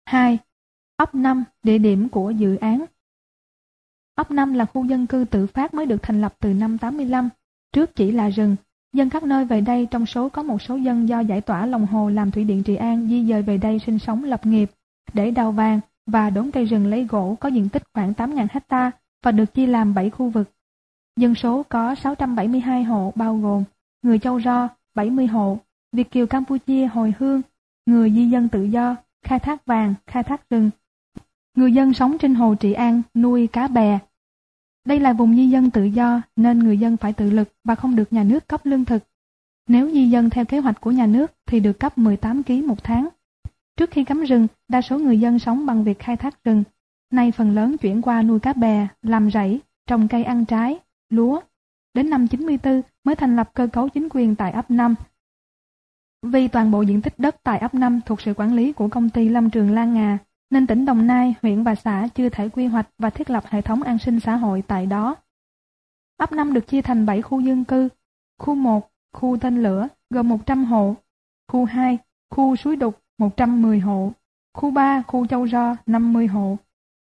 2. Ấp 5, địa điểm của dự án. Ấp 5 là khu dân cư tự phát mới được thành lập từ năm 85, trước chỉ là rừng. Dân các nơi về đây, trong số có một số dân do giải tỏa lòng hồ làm thủy điện Trị An di dời về đây sinh sống lập nghiệp, để đào vàng và đốn cây rừng lấy gỗ có diện tích khoảng 8.000 ha và được chia làm 7 khu vực. Dân số có 672 hộ bao gồm người Chau Ro 70 hộ, Việt kiều Campuchia hồi hương, người di dân tự do, khai thác vàng, khai thác rừng. Người dân sống trên hồ Trị An nuôi cá bè. Đây là vùng di dân tự do nên người dân phải tự lực và không được nhà nước cấp lương thực. Nếu di dân theo kế hoạch của nhà nước thì được cấp 18 kg một tháng. Trước khi cấm rừng, đa số người dân sống bằng việc khai thác rừng. Nay phần lớn chuyển qua nuôi cá bè, làm rẫy, trồng cây ăn trái, lúa. Đến năm 94 mới thành lập cơ cấu chính quyền tại ấp 5. Vì toàn bộ diện tích đất tại ấp 5 thuộc sự quản lý của công ty Lâm Trường Lan Ngà, nên tỉnh Đồng Nai, huyện và xã chưa thể quy hoạch và thiết lập hệ thống an sinh xã hội tại đó. Ấp 5 được chia thành 7 khu dân cư. Khu 1, khu Tên Lửa, gồm 100 hộ. Khu 2, khu Suối Đục, 110 hộ. Khu 3, khu Chau Ro, 50 hộ.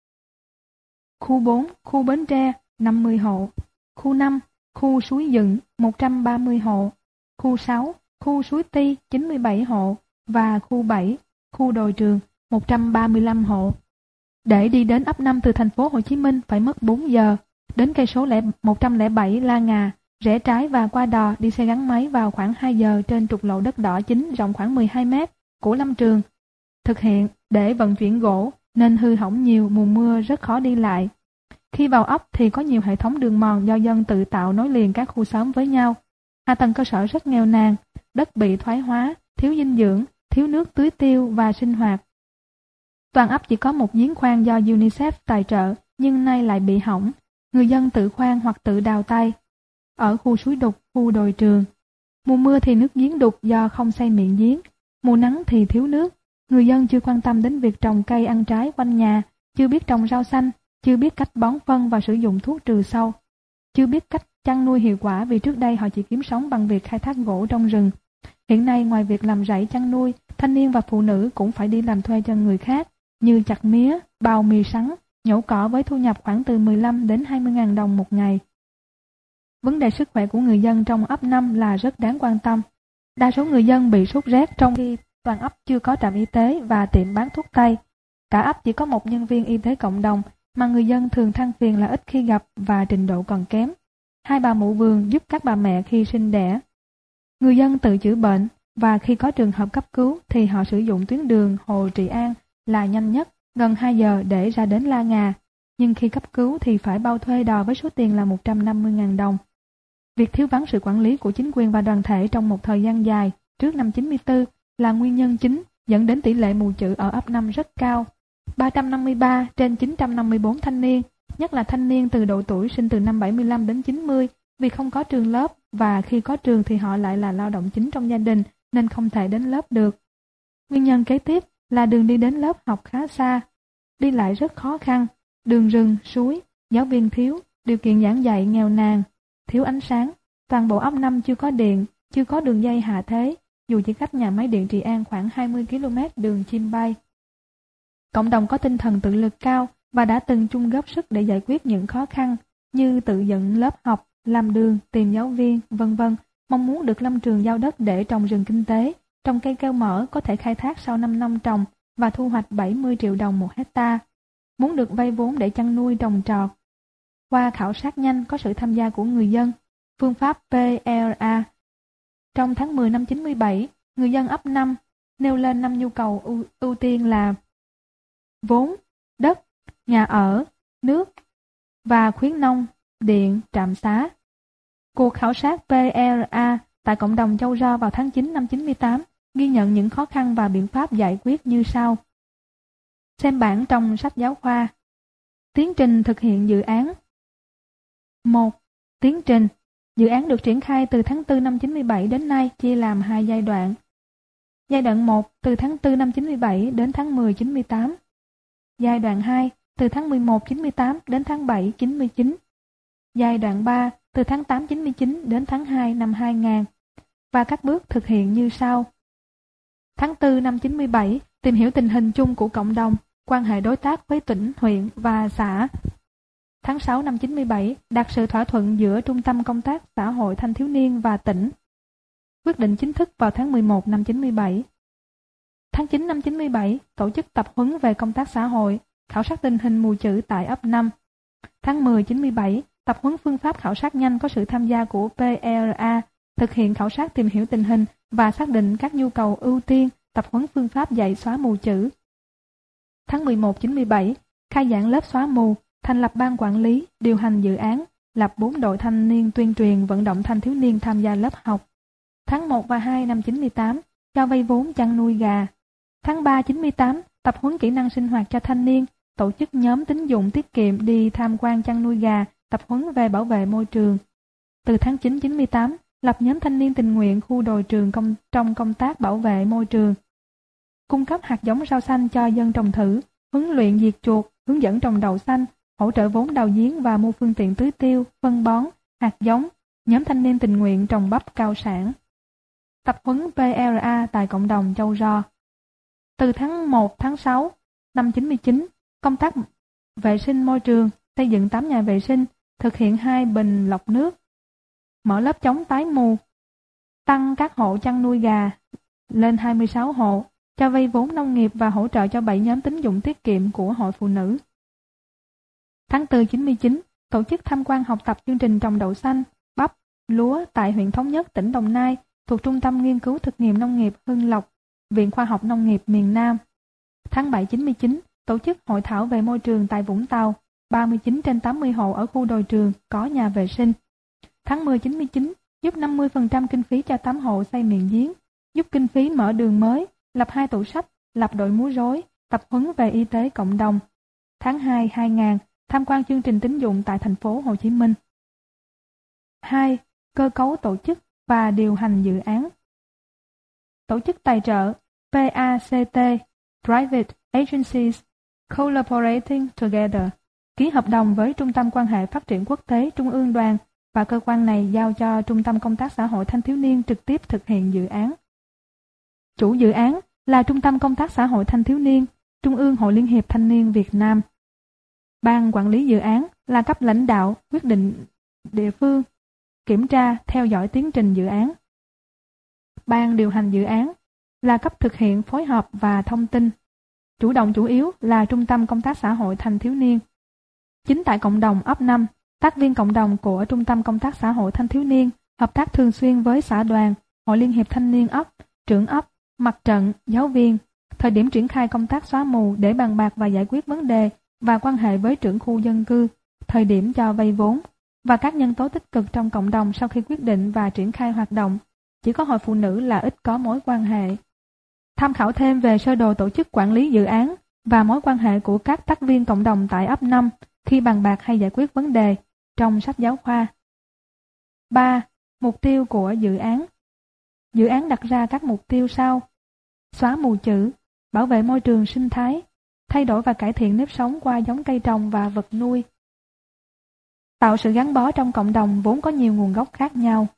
Khu 4, khu Bến Tre, 50 hộ. Khu 5, khu Suối Dựng, 130 hộ. Khu 6, khu Suối Ti, 97 hộ. Và khu 7, khu Đồi Trường, 135 hộ. Để đi đến ấp 5 từ thành phố Hồ Chí Minh phải mất 4 giờ. Đến cây số 107 La Ngà, rẽ trái và qua đò đi xe gắn máy vào khoảng 2 giờ trên trục lộ đất đỏ chính rộng khoảng 12 mét của Lâm Trường. Thực hiện để vận chuyển gỗ nên hư hỏng nhiều, mùa mưa rất khó đi lại. Khi vào ấp thì có nhiều hệ thống đường mòn do dân tự tạo nối liền các khu xóm với nhau. Hạ tầng cơ sở rất nghèo nàn, đất bị thoái hóa, thiếu dinh dưỡng, thiếu nước tưới tiêu và sinh hoạt. Toàn ấp chỉ có một giếng khoan do UNICEF tài trợ nhưng nay lại bị hỏng. Người dân tự khoan hoặc tự đào tay. Ở khu Suối Đục, khu Đồi Trường, mùa mưa thì nước giếng đục do không xây miệng giếng, mùa nắng thì thiếu nước. Người dân chưa quan tâm đến việc trồng cây ăn trái quanh nhà, chưa biết trồng rau xanh, chưa biết cách bón phân và sử dụng thuốc trừ sâu, chưa biết cách chăn nuôi hiệu quả vì trước đây họ chỉ kiếm sống bằng việc khai thác gỗ trong rừng. Hiện nay ngoài việc làm rẫy chăn nuôi, thanh niên và phụ nữ cũng phải đi làm thuê cho người khác như chặt mía, bào mì sắn, nhổ cỏ với thu nhập khoảng từ 15 đến 20.000 đồng một ngày. Vấn đề sức khỏe của người dân trong ấp 5 là rất đáng quan tâm. Đa số người dân bị sốt rét trong khi toàn ấp chưa có trạm y tế và tiệm bán thuốc tây. Cả ấp chỉ có một nhân viên y tế cộng đồng mà người dân thường than phiền là ít khi gặp và trình độ còn kém. 2 bà mụ vườn giúp các bà mẹ khi sinh đẻ. Người dân tự chữa bệnh và khi có trường hợp cấp cứu thì họ sử dụng tuyến đường Hồ Trị An là nhanh nhất, gần 2 giờ để ra đến La Ngà. Nhưng khi cấp cứu thì phải bao thuê đò với số tiền là 150.000 đồng. Việc thiếu vắng sự quản lý của chính quyền và đoàn thể trong một thời gian dài trước năm 94 là nguyên nhân chính dẫn đến tỷ lệ mù chữ ở ấp 5 rất cao. 353 trên 954 thanh niên, nhất là thanh niên từ độ tuổi sinh từ năm 75 đến 90, vì không có trường lớp và khi có trường thì họ lại là lao động chính trong gia đình nên không thể đến lớp được. Nguyên nhân kế tiếp là đường đi đến lớp học khá xa, đi lại rất khó khăn, đường rừng, suối, giáo viên thiếu, điều kiện giảng dạy nghèo nàn, thiếu ánh sáng. Toàn bộ ấp 5 chưa có điện, chưa có đường dây hạ thế, dù chỉ cách nhà máy điện Trị An khoảng 20 km đường chim bay. Cộng đồng có tinh thần tự lực cao và đã từng chung góp sức để giải quyết những khó khăn như tự dựng lớp học, làm đường, tìm giáo viên, v.v. Mong muốn được Lâm Trường giao đất để trồng rừng kinh tế, trồng cây keo mỡ có thể khai thác sau 5 năm trồng và thu hoạch 70 triệu đồng một hecta. Muốn được vay vốn để chăn nuôi trồng trọt. Qua khảo sát nhanh có sự tham gia của người dân, phương pháp PLA. Trong tháng 10 năm 97, người dân ấp 5 nêu lên 5 nhu cầu ưu tiên là vốn, đất, nhà ở, nước và khuyến nông, điện, trạm xá. Cuộc khảo sát PLA tại cộng đồng Chau Ro vào tháng 9 năm 98 ghi nhận những khó khăn và biện pháp giải quyết như sau. Xem bảng trong sách giáo khoa. Tiến trình thực hiện dự án. 1. Tiến trình. Dự án được triển khai từ tháng 4 năm 97 đến nay chia làm 2 giai đoạn. Giai đoạn 1 từ tháng 4 năm 97 đến tháng 10 98. Giai đoạn 2 từ tháng 11 98 đến tháng 7 99. Giai đoạn 3 từ tháng 8 99 đến tháng 2 năm 2000. Và các bước thực hiện như sau. Tháng 4 năm 97, tìm hiểu tình hình chung của cộng đồng, quan hệ đối tác với tỉnh, huyện và xã. Tháng 6 năm 97, đạt sự thỏa thuận giữa Trung tâm Công tác Xã hội Thanh thiếu niên và tỉnh. Quyết định chính thức vào tháng 11 năm 97. Tháng 9 năm 97, tổ chức tập huấn về công tác xã hội, khảo sát tình hình mù chữ tại ấp 5. Tháng 10 97, tập huấn phương pháp khảo sát nhanh có sự tham gia của PLA, thực hiện khảo sát tìm hiểu tình hình và xác định các nhu cầu ưu tiên, tập huấn phương pháp dạy xóa mù chữ. Tháng 11 97, khai giảng lớp xóa mù, thành lập ban quản lý, điều hành dự án, lập 4 đội thanh niên tuyên truyền vận động thanh thiếu niên tham gia lớp học. Tháng 1 và 2 năm 98, cho vay vốn chăn nuôi gà. Tháng 3 98, tập huấn kỹ năng sinh hoạt cho thanh niên, tổ chức nhóm tín dụng tiết kiệm đi tham quan chăn nuôi gà, tập huấn về bảo vệ môi trường. Từ tháng 9 98, lập nhóm thanh niên tình nguyện khu đồi trường trong công tác bảo vệ môi trường. Cung cấp hạt giống rau xanh cho dân trồng thử, huấn luyện diệt chuột, hướng dẫn trồng đậu xanh, hỗ trợ vốn đào giếng và mua phương tiện tưới tiêu, phân bón, hạt giống, nhóm thanh niên tình nguyện trồng bắp cao sản. Tập huấn PLA tại cộng đồng Châu Ro. Từ tháng 1 tháng 6 năm 99, công tác vệ sinh môi trường, xây dựng 8 nhà vệ sinh, thực hiện 2 bình lọc nước, mở lớp chống tái mù, tăng các hộ chăn nuôi gà lên 26 hộ, cho vay vốn nông nghiệp và hỗ trợ cho 7 nhóm tín dụng tiết kiệm của Hội Phụ Nữ. Tháng 4 99, tổ chức tham quan học tập chương trình trồng đậu xanh, bắp, lúa tại huyện Thống Nhất, tỉnh Đồng Nai, thuộc Trung tâm Nghiên cứu Thực nghiệm Nông nghiệp Hưng Lộc, Viện Khoa học Nông nghiệp miền Nam. Tháng 7 99, tổ chức hội thảo về môi trường tại Vũng Tàu, 39 trên 80 hộ ở khu đồi trường có nhà vệ sinh. Tháng 10 99, giúp 50% kinh phí cho 8 hộ xây miệng giếng, giúp kinh phí mở đường mới, lập 2 tủ sách, lập đội múa rối, tập huấn về y tế cộng đồng. Tháng 2 2000, tham quan chương trình tín dụng tại thành phố Hồ Chí Minh. 2. Cơ cấu tổ chức và điều hành dự án. Tổ chức tài trợ PACT, Private Agencies, Collaborating Together, ký hợp đồng với Trung tâm Quan hệ Phát triển Quốc tế Trung ương Đoàn và cơ quan này giao cho Trung tâm Công tác Xã hội Thanh thiếu niên trực tiếp thực hiện dự án. Chủ dự án là Trung tâm Công tác Xã hội Thanh thiếu niên, Trung ương Hội Liên hiệp Thanh niên Việt Nam. Ban quản lý dự án là cấp lãnh đạo quyết định địa phương, kiểm tra, theo dõi tiến trình dự án. Ban điều hành dự án là cấp thực hiện, phối hợp và thông tin. Chủ động chủ yếu là Trung tâm Công tác Xã hội Thanh thiếu niên. Chính tại cộng đồng ấp 5, tác viên cộng đồng của Trung tâm Công tác Xã hội Thanh thiếu niên hợp tác thường xuyên với xã đoàn, Hội Liên hiệp Thanh niên ấp, trưởng ấp, mặt trận, giáo viên. Thời điểm triển khai công tác xóa mù để bàn bạc và giải quyết vấn đề và quan hệ với trưởng khu dân cư, thời điểm cho vay vốn và các nhân tố tích cực trong cộng đồng sau khi quyết định và triển khai hoạt động. Chỉ có Hội Phụ Nữ là ít có mối quan hệ. Tham khảo thêm về sơ đồ tổ chức quản lý dự án và mối quan hệ của các tác viên cộng đồng tại ấp 5 khi bàn bạc hay giải quyết vấn đề trong sách giáo khoa. 3. Mục tiêu của dự án. Dự án đặt ra các mục tiêu sau: xóa mù chữ, bảo vệ môi trường sinh thái, thay đổi và cải thiện nếp sống qua giống cây trồng và vật nuôi, tạo sự gắn bó trong cộng đồng vốn có nhiều nguồn gốc khác nhau.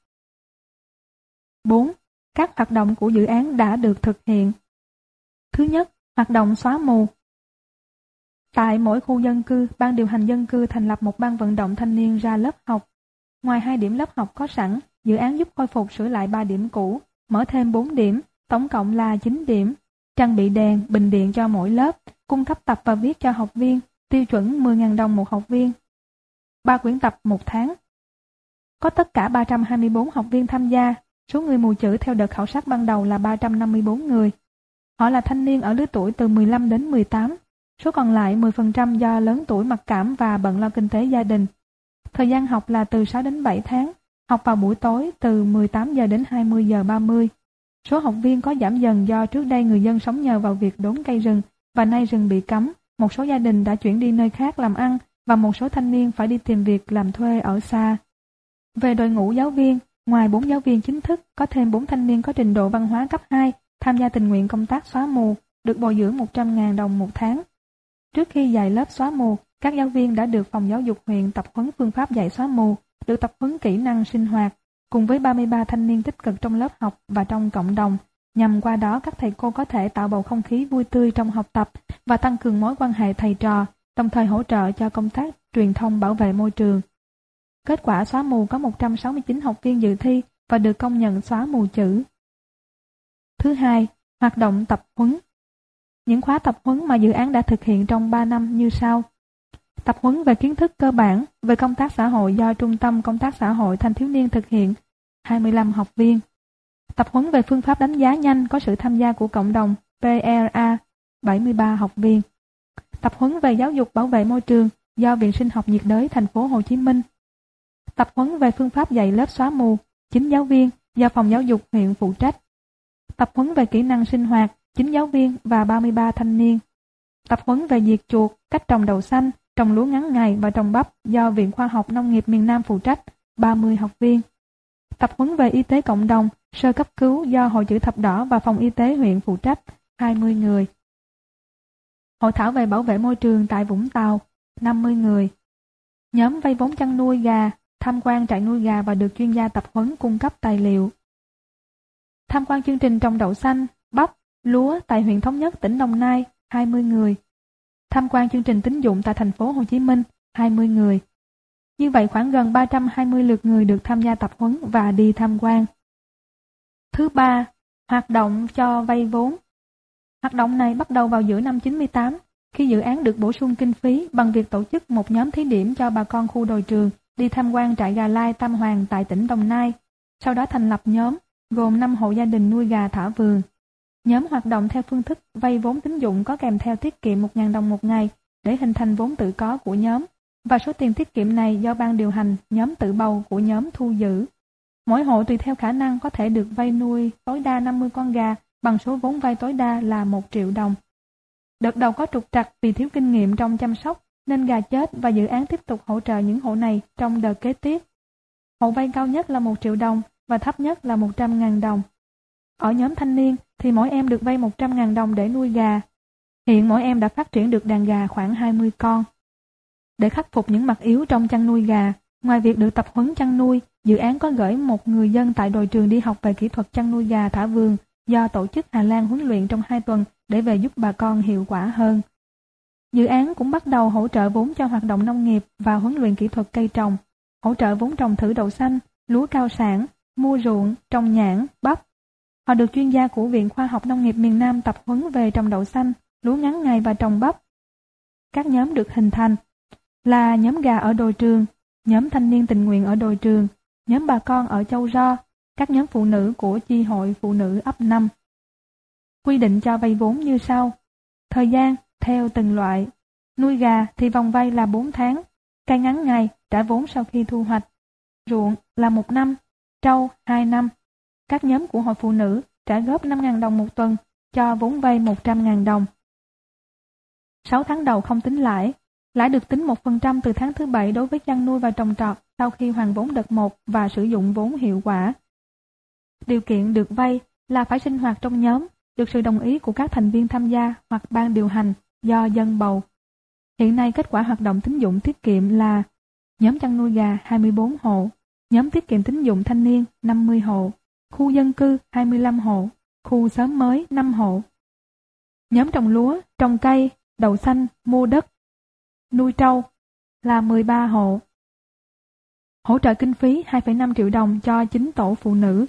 4. Các hoạt động của dự án đã được thực hiện. Thứ nhất, hoạt động xóa mù. Tại mỗi khu dân cư, ban điều hành dân cư thành lập một ban vận động thanh niên ra lớp học. Ngoài 2 điểm lớp học có sẵn, dự án giúp khôi phục sửa lại 3 điểm cũ, mở thêm 4 điểm, tổng cộng là 9 điểm, trang bị đèn, bình điện cho mỗi lớp, cung cấp tập và viết cho học viên, tiêu chuẩn 10.000 đồng một học viên. 3 quyển tập một tháng. Có tất cả 324 học viên tham gia, số người mù chữ theo đợt khảo sát ban đầu là 354 người. Họ là thanh niên ở lứa tuổi từ 15 đến 18, số còn lại 10% do lớn tuổi mặc cảm và bận lo kinh tế gia đình. Thời gian học là từ 6 đến 7 tháng, học vào buổi tối từ 18 giờ đến 20 giờ 30. Số học viên có giảm dần do trước đây người dân sống nhờ vào việc đốn cây rừng và nay rừng bị cấm, một số gia đình đã chuyển đi nơi khác làm ăn và một số thanh niên phải đi tìm việc làm thuê ở xa. Về đội ngũ giáo viên, ngoài 4 giáo viên chính thức, có thêm 4 thanh niên có trình độ văn hóa cấp 2 tham gia tình nguyện công tác xóa mù, được bồi dưỡng 100.000 đồng một tháng. Trước khi dạy lớp xóa mù, các giáo viên đã được phòng giáo dục huyện tập huấn phương pháp dạy xóa mù, được tập huấn kỹ năng sinh hoạt, cùng với 33 thanh niên tích cực trong lớp học và trong cộng đồng, nhằm qua đó các thầy cô có thể tạo bầu không khí vui tươi trong học tập và tăng cường mối quan hệ thầy trò, đồng thời hỗ trợ cho công tác truyền thông bảo vệ môi trường. Kết quả xóa mù có 169 học viên dự thi và được công nhận xóa mù chữ. Thứ hai, hoạt động tập huấn. Những khóa tập huấn mà dự án đã thực hiện trong 3 năm như sau. Tập huấn về kiến thức cơ bản về công tác xã hội do Trung tâm Công tác Xã hội Thanh thiếu niên thực hiện, 25 học viên. Tập huấn về phương pháp đánh giá nhanh có sự tham gia của cộng đồng PRA, 73 học viên. Tập huấn về giáo dục bảo vệ môi trường do Viện Sinh học nhiệt đới thành phố Hồ Chí Minh. Tập huấn về phương pháp dạy lớp xóa mù, 9 giáo viên do Phòng Giáo dục huyện phụ trách. Tập huấn về kỹ năng sinh hoạt, 9 giáo viên và 33 thanh niên. Tập huấn về diệt chuột, cách trồng đậu xanh, trồng lúa ngắn ngày và trồng bắp do Viện Khoa học Nông nghiệp miền Nam phụ trách, 30 học viên. Tập huấn về y tế cộng đồng, sơ cấp cứu do Hội Chữ Thập Đỏ và Phòng Y tế huyện phụ trách, 20 người. Hội thảo về bảo vệ môi trường tại Vũng Tàu, 50 người. Nhóm vay vốn chăn nuôi gà, tham quan trại nuôi gà và được chuyên gia tập huấn cung cấp tài liệu. Tham quan chương trình trồng đậu xanh, bắp, lúa tại huyện Thống Nhất, tỉnh Đồng Nai, 20 người. Tham quan chương trình tín dụng tại thành phố Hồ Chí Minh, 20 người. Như vậy khoảng gần 320 lượt người được tham gia tập huấn và đi tham quan. Thứ ba, hoạt động cho vay vốn. Hoạt động này bắt đầu vào giữa năm 98, khi dự án được bổ sung kinh phí bằng việc tổ chức một nhóm thí điểm cho bà con khu đồi trường đi tham quan trại gà lai Tam Hoàng tại tỉnh Đồng Nai, sau đó thành lập nhóm gồm 5 hộ gia đình nuôi gà thả vườn. Nhóm hoạt động theo phương thức vay vốn tín dụng có kèm theo tiết kiệm 1.000 đồng một ngày để hình thành vốn tự có của nhóm, và số tiền tiết kiệm này do ban điều hành nhóm tự bầu của nhóm thu giữ. Mỗi hộ tùy theo khả năng có thể được vay nuôi tối đa 50 con gà bằng số vốn vay tối đa là 1 triệu đồng. Đợt đầu có trục trặc vì thiếu kinh nghiệm trong chăm sóc nên gà chết và dự án tiếp tục hỗ trợ những hộ này trong đợt kế tiếp. Hộ vay cao nhất là 1 triệu đồng và thấp nhất là 100.000 đồng. Ở nhóm thanh niên thì mỗi em được vay 100.000 đồng để nuôi gà. Hiện mỗi em đã phát triển được đàn gà khoảng 20 con. Để khắc phục những mặt yếu trong chăn nuôi gà, ngoài việc được tập huấn chăn nuôi, dự án có gửi một người dân tại đồi trường đi học về kỹ thuật chăn nuôi gà thả vườn do tổ chức Hà Lan huấn luyện trong 2 tuần để về giúp bà con hiệu quả hơn. Dự án cũng bắt đầu hỗ trợ vốn cho hoạt động nông nghiệp và huấn luyện kỹ thuật cây trồng, hỗ trợ vốn trồng thử đậu xanh, lúa cao sản, mua ruộng, trồng nhãn, bắp. Họ được chuyên gia của Viện Khoa học Nông nghiệp miền Nam tập huấn về trồng đậu xanh, lúa ngắn ngày và trồng bắp. Các nhóm được hình thành là nhóm gà ở đồi trường, nhóm thanh niên tình nguyện ở đồi trường, nhóm bà con ở Châu Ro, các nhóm phụ nữ của chi hội phụ nữ ấp 5. Quy định cho vay vốn như sau. Thời gian theo từng loại. Nuôi gà thì vòng vay là 4 tháng, cây ngắn ngày trả vốn sau khi thu hoạch. Ruộng là 1 năm, trâu 2 năm. Các nhóm của hội phụ nữ trả góp 5.000 đồng một tuần, cho vốn vay 100.000 đồng. 6 tháng đầu không tính lãi. Lãi được tính 1% từ tháng thứ 7 đối với chăn nuôi và trồng trọt sau khi hoàn vốn đợt 1 và sử dụng vốn hiệu quả. Điều kiện được vay là phải sinh hoạt trong nhóm, được sự đồng ý của các thành viên tham gia hoặc ban điều hành do dân bầu. Hiện nay kết quả hoạt động tín dụng tiết kiệm là nhóm chăn nuôi gà 24 hộ, nhóm tiết kiệm tín dụng thanh niên 50 hộ, khu dân cư 25 hộ, khu xóm mới 5 hộ. Nhóm trồng lúa, trồng cây, đậu xanh, mua đất, nuôi trâu là 13 hộ. Hỗ trợ kinh phí 2,5 triệu đồng cho 9 tổ phụ nữ.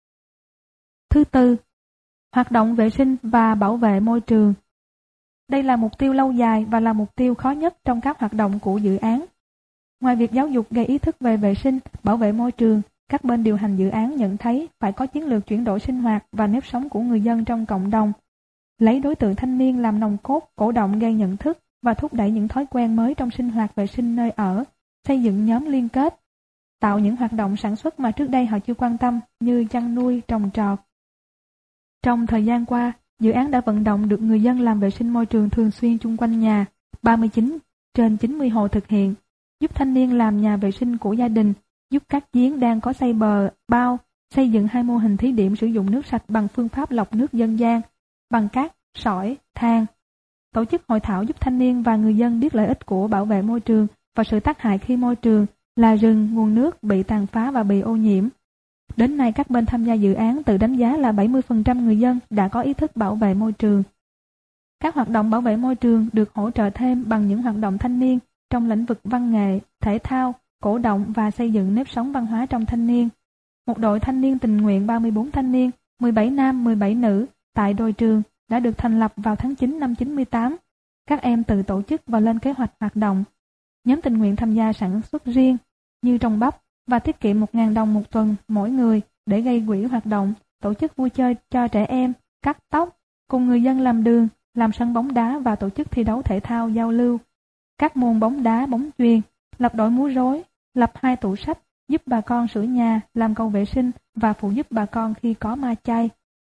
Thứ tư, hoạt động vệ sinh và bảo vệ môi trường. Đây là mục tiêu lâu dài và là mục tiêu khó nhất trong các hoạt động của dự án. Ngoài việc giáo dục gây ý thức về vệ sinh, bảo vệ môi trường, các bên điều hành dự án nhận thấy phải có chiến lược chuyển đổi sinh hoạt và nếp sống của người dân trong cộng đồng. Lấy đối tượng thanh niên làm nòng cốt, cổ động gây nhận thức và thúc đẩy những thói quen mới trong sinh hoạt vệ sinh nơi ở, xây dựng nhóm liên kết, tạo những hoạt động sản xuất mà trước đây họ chưa quan tâm như chăn nuôi, trồng trọt. Trong thời gian qua, dự án đã vận động được người dân làm vệ sinh môi trường thường xuyên chung quanh nhà, 39 trên 90 hộ thực hiện, giúp thanh niên làm nhà vệ sinh của gia đình, giúp các giếng đang có xây bờ, bao, xây dựng 2 mô hình thí điểm sử dụng nước sạch bằng phương pháp lọc nước dân gian, bằng cát, sỏi, than. Tổ chức hội thảo giúp thanh niên và người dân biết lợi ích của bảo vệ môi trường và sự tác hại khi môi trường là rừng, nguồn nước bị tàn phá và bị ô nhiễm. Đến nay các bên tham gia dự án tự đánh giá là 70% người dân đã có ý thức bảo vệ môi trường. Các hoạt động bảo vệ môi trường được hỗ trợ thêm bằng những hoạt động thanh niên trong lĩnh vực văn nghệ, thể thao, cổ động và xây dựng nếp sống văn hóa trong thanh niên. Một đội thanh niên tình nguyện 34 thanh niên, 17 nam, 17 nữ tại đồi trường đã được thành lập vào tháng 9 năm 98. Các em tự tổ chức và lên kế hoạch hoạt động. Nhóm tình nguyện tham gia sản xuất riêng như trồng bắp và tiết kiệm 1.000 đồng một tuần mỗi người để gây quỹ hoạt động, tổ chức vui chơi cho trẻ em, cắt tóc, cùng người dân làm đường, làm sân bóng đá và tổ chức thi đấu thể thao giao lưu. Các môn bóng đá, bóng chuyền, lập đội múa rối, lập 2 tủ sách, giúp bà con sửa nhà, làm cầu vệ sinh và phụ giúp bà con khi có ma chay.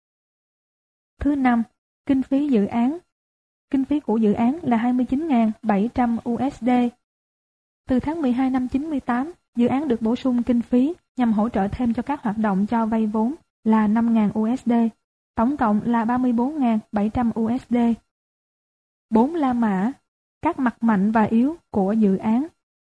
Thứ 5. Kinh phí dự án. Kinh phí của dự án là 29.700 USD. Từ tháng 12 năm 98, dự án được bổ sung kinh phí nhằm hỗ trợ thêm cho các hoạt động cho vay vốn là 5.000 USD. Tổng cộng là 34.700 USD. 4 la mã, các mặt mạnh và yếu của dự án.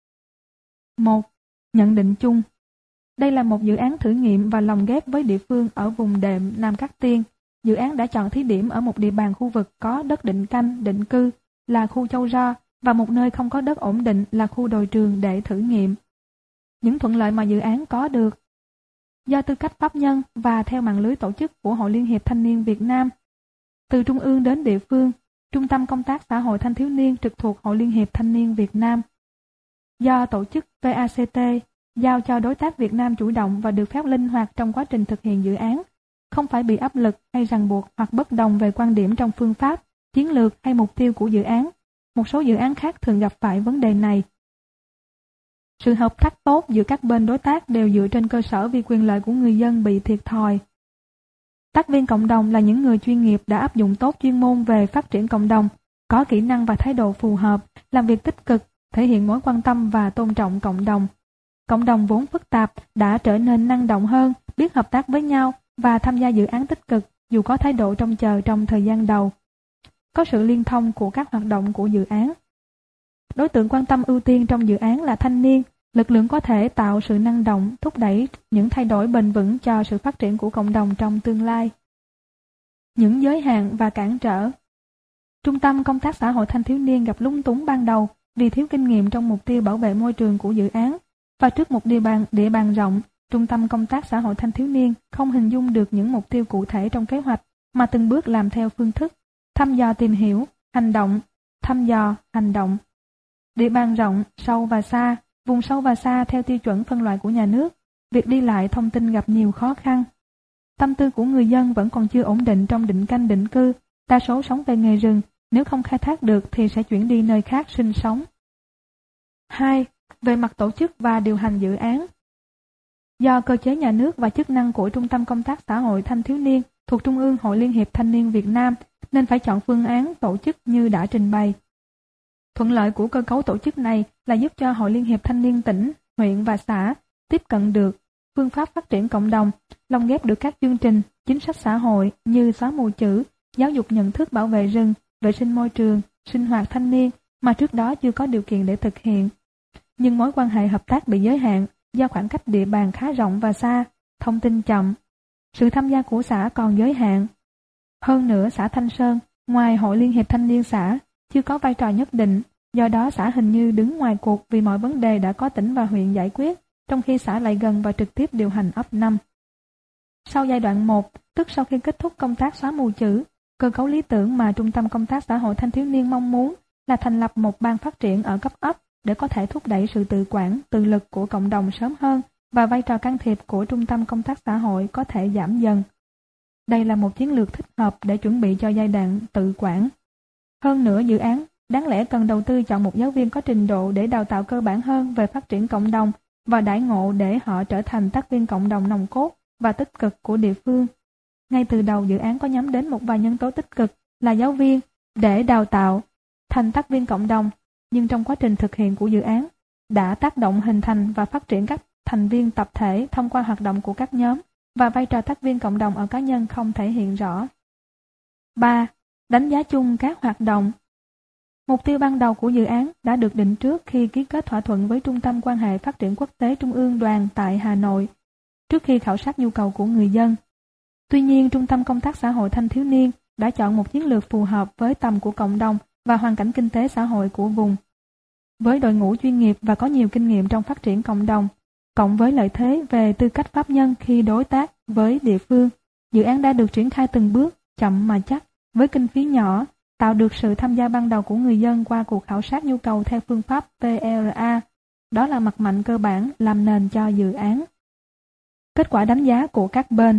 1. Nhận định chung. Đây là một dự án thử nghiệm và lồng ghép với địa phương ở vùng đệm Nam Cát Tiên. Dự án đã chọn thí điểm ở một địa bàn khu vực có đất định canh, định cư là khu Châu Ro và một nơi không có đất ổn định là khu đồi trường để thử nghiệm. Những thuận lợi mà dự án có được. Do tư cách pháp nhân và theo mạng lưới tổ chức của Hội Liên hiệp Thanh niên Việt Nam, từ trung ương đến địa phương, Trung tâm Công tác Xã hội Thanh thiếu niên trực thuộc Hội Liên hiệp Thanh niên Việt Nam. Do tổ chức VACT giao cho đối tác Việt Nam chủ động và được phép linh hoạt trong quá trình thực hiện dự án, không phải bị áp lực hay ràng buộc hoặc bất đồng về quan điểm trong phương pháp, chiến lược hay mục tiêu của dự án. Một số dự án khác thường gặp phải vấn đề này. Sự hợp tác tốt giữa các bên đối tác đều dựa trên cơ sở vì quyền lợi của người dân bị thiệt thòi. Tác viên cộng đồng là những người chuyên nghiệp đã áp dụng tốt chuyên môn về phát triển cộng đồng, có kỹ năng và thái độ phù hợp, làm việc tích cực, thể hiện mối quan tâm và tôn trọng cộng đồng. Cộng đồng vốn phức tạp đã trở nên năng động hơn, biết hợp tác với nhau và tham gia dự án tích cực dù có thái độ trông chờ trong thời gian đầu. Có sự liên thông của các hoạt động của dự án. Đối tượng quan tâm ưu tiên trong dự án là thanh niên, lực lượng có thể tạo sự năng động, thúc đẩy những thay đổi bền vững cho sự phát triển của cộng đồng trong tương lai. Những giới hạn và cản trở. Trung tâm Công tác Xã hội Thanh thiếu niên gặp lúng túng ban đầu vì thiếu kinh nghiệm trong mục tiêu bảo vệ môi trường của dự án, và trước một địa bàn rộng, Trung tâm Công tác Xã hội Thanh thiếu niên không hình dung được những mục tiêu cụ thể trong kế hoạch mà từng bước làm theo phương thức thăm dò tìm hiểu, hành động, thăm dò, hành động. Địa bàn rộng, sâu và xa, vùng sâu và xa theo tiêu chuẩn phân loại của nhà nước, việc đi lại thông tin gặp nhiều khó khăn. Tâm tư của người dân vẫn còn chưa ổn định trong định canh định cư, đa số sống về nghề rừng, nếu không khai thác được thì sẽ chuyển đi nơi khác sinh sống. 2. Về mặt tổ chức và điều hành dự án. Do cơ chế nhà nước và chức năng của Trung tâm Công tác Xã hội Thanh thiếu niên thuộc Trung ương Hội Liên hiệp Thanh niên Việt Nam nên phải chọn phương án tổ chức như đã trình bày. Thuận lợi của cơ cấu tổ chức này là giúp cho Hội Liên hiệp Thanh niên tỉnh, huyện và xã tiếp cận được phương pháp phát triển cộng đồng, lồng ghép được các chương trình, chính sách xã hội như xóa mù chữ, giáo dục nhận thức bảo vệ rừng, vệ sinh môi trường, sinh hoạt thanh niên mà trước đó chưa có điều kiện để thực hiện. Nhưng mối quan hệ hợp tác bị giới hạn do khoảng cách địa bàn khá rộng và xa, thông tin chậm. Sự tham gia của xã còn giới hạn. Hơn nữa xã Thanh Sơn, ngoài Hội Liên hiệp Thanh niên xã, chưa có vai trò nhất định, do đó xã hình như đứng ngoài cuộc vì mọi vấn đề đã có tỉnh và huyện giải quyết, trong khi xã lại gần và trực tiếp điều hành ấp 5. Sau giai đoạn 1, tức sau khi kết thúc công tác xóa mù chữ, cơ cấu lý tưởng mà Trung tâm Công tác Xã hội Thanh thiếu niên mong muốn là thành lập một ban phát triển ở cấp ấp để có thể thúc đẩy sự tự quản, tự lực của cộng đồng sớm hơn và vai trò can thiệp của Trung tâm Công tác Xã hội có thể giảm dần. Đây là một chiến lược thích hợp để chuẩn bị cho giai đoạn tự quản. Hơn nữa dự án đáng lẽ cần đầu tư chọn một giáo viên có trình độ để đào tạo cơ bản hơn về phát triển cộng đồng và đãi ngộ để họ trở thành tác viên cộng đồng nòng cốt và tích cực của địa phương. Ngay từ đầu dự án có nhắm đến một vài nhân tố tích cực là giáo viên để đào tạo thành tác viên cộng đồng, nhưng trong quá trình thực hiện của dự án đã tác động hình thành và phát triển các thành viên tập thể thông qua hoạt động của các nhóm và vai trò tác viên cộng đồng ở cá nhân không thể hiện rõ. 3. Đánh giá chung các hoạt động. Mục tiêu ban đầu của dự án đã được định trước khi ký kết thỏa thuận với Trung tâm Quan hệ Phát triển Quốc tế Trung ương đoàn tại Hà Nội. trước khi khảo sát nhu cầu của người dân. Tuy nhiên, Trung tâm Công tác Xã hội Thanh thiếu niên đã chọn một chiến lược phù hợp với tầm của cộng đồng và hoàn cảnh kinh tế xã hội của vùng. Với đội ngũ chuyên nghiệp và có nhiều kinh nghiệm trong phát triển cộng đồng, cộng với lợi thế về tư cách pháp nhân khi đối tác với địa phương, dự án đã được triển khai từng bước, chậm mà chắc, với kinh phí nhỏ, tạo được sự tham gia ban đầu của người dân qua cuộc khảo sát nhu cầu theo phương pháp PRA. Đó là mặt mạnh cơ bản làm nền cho dự án. Kết quả đánh giá của các bên.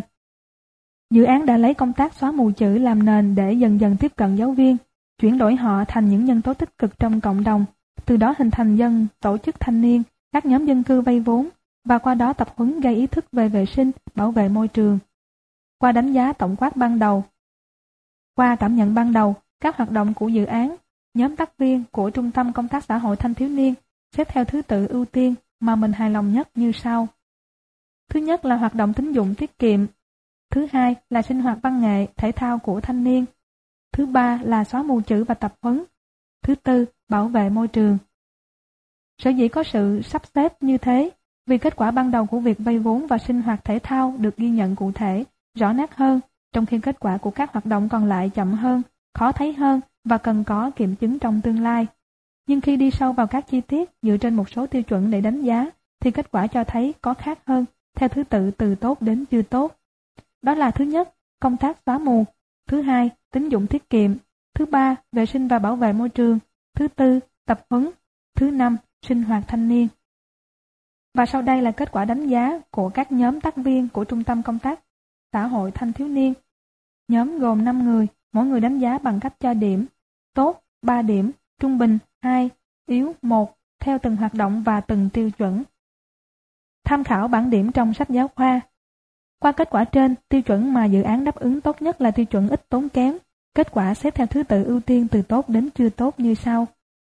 Dự án đã lấy công tác xóa mù chữ làm nền để dần dần tiếp cận giáo viên, chuyển đổi họ thành những nhân tố tích cực trong cộng đồng, từ đó hình thành tổ chức thanh niên, các nhóm dân cư vay vốn, và qua đó tập huấn gây ý thức về vệ sinh, bảo vệ môi trường. Qua đánh giá tổng quát ban đầu, qua cảm nhận ban đầu, các hoạt động của dự án, nhóm tác viên của Trung tâm Công tác Xã hội Thanh thiếu niên xếp theo thứ tự ưu tiên mà mình hài lòng nhất như sau. Thứ nhất là hoạt động tín dụng tiết kiệm. Thứ hai là sinh hoạt văn nghệ, thể thao của thanh niên. Thứ ba là xóa mù chữ và tập huấn. Thứ tư, bảo vệ môi trường. Sở dĩ có sự sắp xếp như thế, vì kết quả ban đầu của việc vay vốn và sinh hoạt thể thao được ghi nhận cụ thể, rõ nét hơn, trong khi kết quả của các hoạt động còn lại chậm hơn, khó thấy hơn và cần có kiểm chứng trong tương lai. Nhưng khi đi sâu vào các chi tiết dựa trên một số tiêu chuẩn để đánh giá, thì kết quả cho thấy có khác hơn, theo thứ tự từ tốt đến chưa tốt. Đó là thứ nhất, công tác xóa mù. Thứ hai, tín dụng tiết kiệm. Thứ ba, vệ sinh và bảo vệ môi trường. Thứ tư, tập huấn. Thứ năm, sinh hoạt thanh niên. Và sau đây là kết quả đánh giá của các nhóm tác viên của Trung tâm Công tác Xã hội Thanh thiếu niên. Nhóm gồm 5 người, mỗi người đánh giá bằng cách cho điểm. Tốt 3 điểm, trung bình 2, yếu 1, theo từng hoạt động và từng tiêu chuẩn. Tham khảo bảng điểm trong sách giáo khoa. Qua kết quả trên, tiêu chuẩn mà dự án đáp ứng tốt nhất là tiêu chuẩn ít tốn kém. Kết quả xếp theo thứ tự ưu tiên từ tốt đến chưa tốt như sau.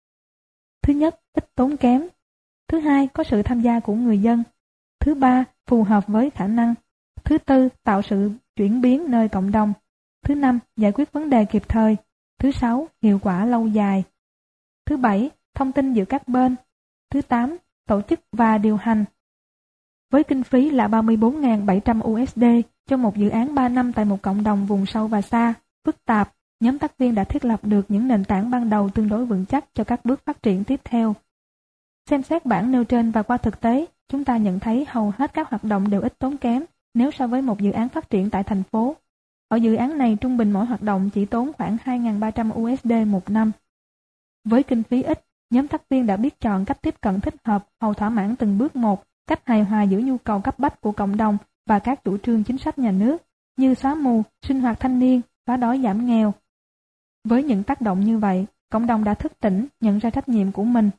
Thứ nhất, ít tốn kém. Thứ hai, có sự tham gia của người dân. Thứ ba, phù hợp với khả năng. Thứ tư, tạo sự chuyển biến nơi cộng đồng. Thứ năm, giải quyết vấn đề kịp thời. Thứ sáu, hiệu quả lâu dài. Thứ bảy, thông tin giữa các bên. Thứ tám, tổ chức và điều hành. Với kinh phí là 34.700 USD cho một dự án 3 năm tại một cộng đồng vùng sâu và xa, phức tạp, nhóm tác viên đã thiết lập được những nền tảng ban đầu tương đối vững chắc cho các bước phát triển tiếp theo. Xem xét bảng nêu trên và qua thực tế, chúng ta nhận thấy hầu hết các hoạt động đều ít tốn kém nếu so với một dự án phát triển tại thành phố. Ở dự án này, trung bình mỗi hoạt động chỉ tốn khoảng 2.300 USD một năm. Với kinh phí ít, nhóm tác viên đã biết chọn cách tiếp cận thích hợp hầu thỏa mãn từng bước một, cách hài hòa giữa nhu cầu cấp bách của cộng đồng và các chủ trương chính sách nhà nước, như xóa mù, sinh hoạt thanh niên, xóa đói giảm nghèo. Với những tác động như vậy, cộng đồng đã thức tỉnh, nhận ra trách nhiệm của mình.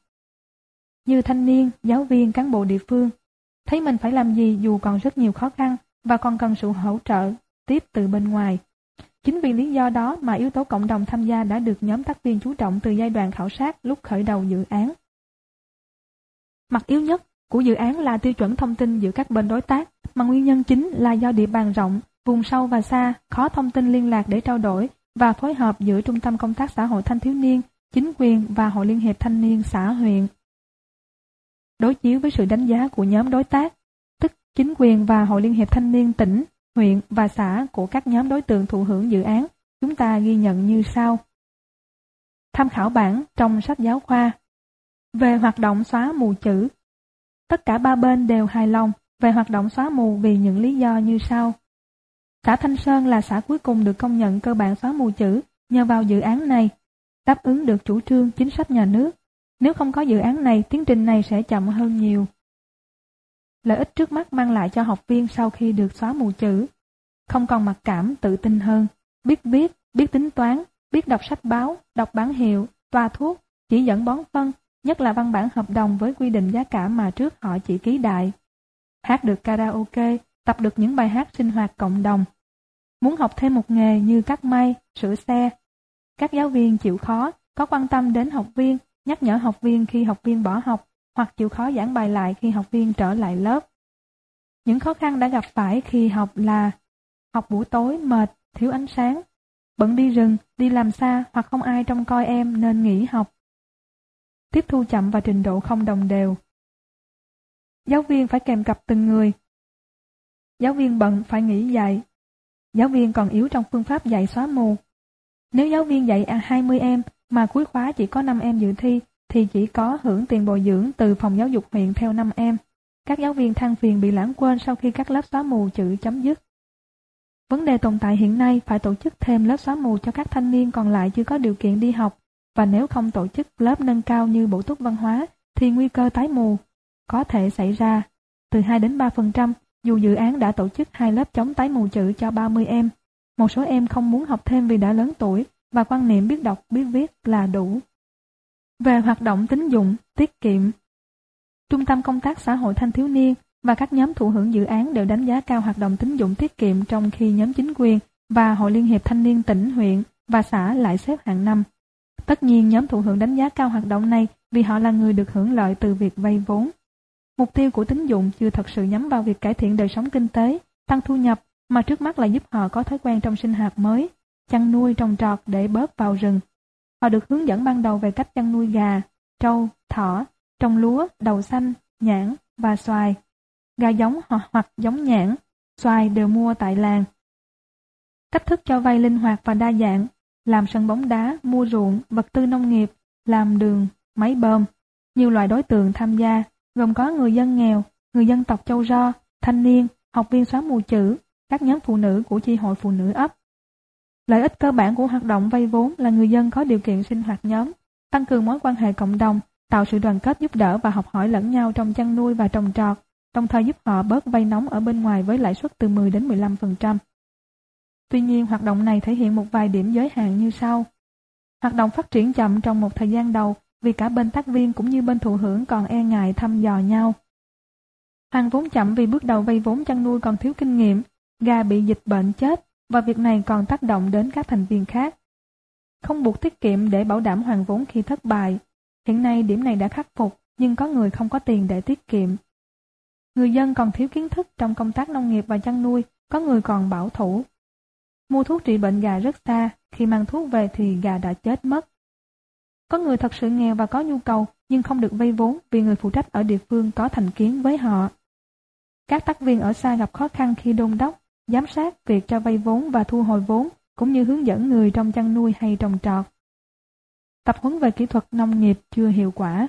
Như thanh niên, giáo viên, cán bộ địa phương, thấy mình phải làm gì dù còn rất nhiều khó khăn và còn cần sự hỗ trợ tiếp từ bên ngoài. Chính vì lý do đó mà yếu tố cộng đồng tham gia đã được nhóm tác viên chú trọng từ giai đoạn khảo sát lúc khởi đầu dự án. Mặt yếu nhất của dự án là tiêu chuẩn thông tin giữa các bên đối tác, mà nguyên nhân chính là do địa bàn rộng, vùng sâu và xa, khó thông tin liên lạc để trao đổi và phối hợp giữa Trung tâm Công tác Xã hội Thanh thiếu niên, chính quyền và Hội Liên hiệp Thanh niên xã huyện. Đối chiếu với sự đánh giá của nhóm đối tác, tức chính quyền và Hội Liên hiệp Thanh niên tỉnh, huyện và xã của các nhóm đối tượng thụ hưởng dự án, chúng ta ghi nhận như sau. Tham khảo bảng trong sách giáo khoa. Về hoạt động xóa mù chữ, tất cả ba bên đều hài lòng về hoạt động xóa mù vì những lý do như sau. Xã Thanh Sơn là xã cuối cùng được công nhận cơ bản xóa mù chữ nhờ vào dự án này, đáp ứng được chủ trương chính sách nhà nước. Nếu không có dự án này, tiến trình này sẽ chậm hơn nhiều. Lợi ích trước mắt mang lại cho học viên sau khi được xóa mù chữ: không còn mặc cảm, tự tin hơn, biết viết, biết tính toán, biết đọc sách báo, đọc bản hiệu, toa thuốc, chỉ dẫn bón phân, nhất là văn bản hợp đồng với quy định giá cả mà trước họ chỉ ký đại. Hát được karaoke, tập được những bài hát sinh hoạt cộng đồng. Muốn học thêm một nghề như cắt may, sửa xe. Các giáo viên chịu khó, có quan tâm đến học viên, nhắc nhở học viên khi học viên bỏ học, hoặc chịu khó giảng bài lại khi học viên trở lại lớp. Những khó khăn đã gặp phải khi học là học buổi tối mệt, thiếu ánh sáng, bận đi rừng, đi làm xa hoặc không ai trông coi em nên nghỉ học. Tiếp thu chậm và trình độ không đồng đều. Giáo viên phải kèm cặp từng người. giáo viên bận phải nghỉ dạy. Giáo viên còn yếu trong phương pháp dạy xóa mù. Nếu giáo viên dạy 20 em mà cuối khóa chỉ có 5 em dự thi thì chỉ có hưởng tiền bồi dưỡng từ phòng giáo dục huyện theo 5 em. Các giáo viên than phiền bị lãng quên sau khi các lớp xóa mù chữ chấm dứt. Vấn đề tồn tại hiện nay phải tổ chức thêm lớp xóa mù cho các thanh niên còn lại chưa có điều kiện đi học, và nếu không tổ chức lớp nâng cao như bổ túc văn hóa thì nguy cơ tái mù có thể xảy ra. Từ 2 đến 3%, dù dự án đã tổ chức 2 lớp chống tái mù chữ cho 30 em. Một số em không muốn học thêm vì đã lớn tuổi và quan niệm biết đọc biết viết là đủ. Về hoạt động tín dụng, tiết kiệm, Trung tâm Công tác Xã hội Thanh thiếu niên và các nhóm thụ hưởng dự án đều đánh giá cao hoạt động tín dụng tiết kiệm, trong khi nhóm chính quyền và Hội Liên hiệp Thanh niên tỉnh, huyện và xã lại xếp hạng 5. Tất nhiên nhóm thụ hưởng đánh giá cao hoạt động này vì họ là người được hưởng lợi từ việc vay vốn. Mục tiêu của tín dụng chưa thật sự nhắm vào việc cải thiện đời sống kinh tế, tăng thu nhập, mà trước mắt là giúp họ có thói quen trong sinh hoạt mới, chăn nuôi trồng trọt để bớt vào rừng. Họ được hướng dẫn ban đầu về cách chăn nuôi gà, trâu, thỏ, trồng lúa, đậu xanh, nhãn và xoài. Gà giống hoặc giống nhãn, xoài đều mua tại làng. Cách thức cho vay linh hoạt và đa dạng, làm sân bóng đá, mua ruộng, vật tư nông nghiệp, làm đường, máy bơm. Nhiều loại đối tượng tham gia, gồm có người dân nghèo, người dân tộc Châu Ro, thanh niên, học viên xóa mù chữ, các nhóm phụ nữ của chi hội phụ nữ ấp. Lợi ích cơ bản của hoạt động vay vốn là người dân có điều kiện sinh hoạt nhóm, tăng cường mối quan hệ cộng đồng, tạo sự đoàn kết giúp đỡ và học hỏi lẫn nhau trong chăn nuôi và trồng trọt, đồng thời giúp họ bớt vay nóng ở bên ngoài với lãi suất từ 10 đến 15%. Tuy nhiên, hoạt động này thể hiện một vài điểm giới hạn như sau. Hoạt động phát triển chậm trong một thời gian đầu vì cả bên tác viên cũng như bên thụ hưởng còn e ngại thăm dò nhau. Hoàn vốn chậm vì bước đầu vay vốn chăn nuôi còn thiếu kinh nghiệm, gà bị dịch bệnh chết và việc này còn tác động đến các thành viên khác. Không buộc tiết kiệm để bảo đảm hoàn vốn khi thất bại. Hiện nay điểm này đã khắc phục nhưng có người không có tiền để tiết kiệm. Người dân còn thiếu kiến thức trong công tác nông nghiệp và chăn nuôi, có người còn bảo thủ. Mua thuốc trị bệnh gà rất xa, khi mang thuốc về thì gà đã chết mất. Có người thật sự nghèo và có nhu cầu nhưng không được vay vốn vì người phụ trách ở địa phương có thành kiến với họ. Các tác viên ở xa gặp khó khăn khi đôn đốc, giám sát việc cho vay vốn và thu hồi vốn, cũng như hướng dẫn người trong chăn nuôi hay trồng trọt. Tập huấn về kỹ thuật nông nghiệp chưa hiệu quả.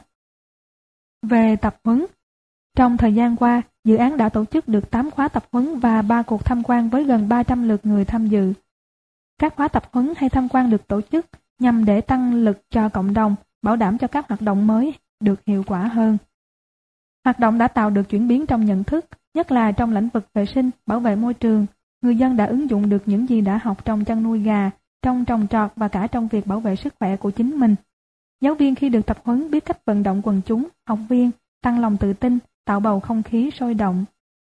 Về tập huấn, trong thời gian qua, dự án đã tổ chức được 8 khóa tập huấn và 3 cuộc tham quan với gần 300 lượt người tham dự. Các khóa tập huấn hay tham quan được tổ chức nhằm để tăng lực cho cộng đồng, bảo đảm cho các hoạt động mới được hiệu quả hơn. Hoạt động đã tạo được chuyển biến trong nhận thức, nhất là trong lĩnh vực vệ sinh, bảo vệ môi trường. Người dân đã ứng dụng được những gì đã học trong chăn nuôi gà, trong trồng trọt và cả trong việc bảo vệ sức khỏe của chính mình. Giáo viên khi được tập huấn biết cách vận động quần chúng, học viên, tăng lòng tự tin, tạo bầu không khí sôi động.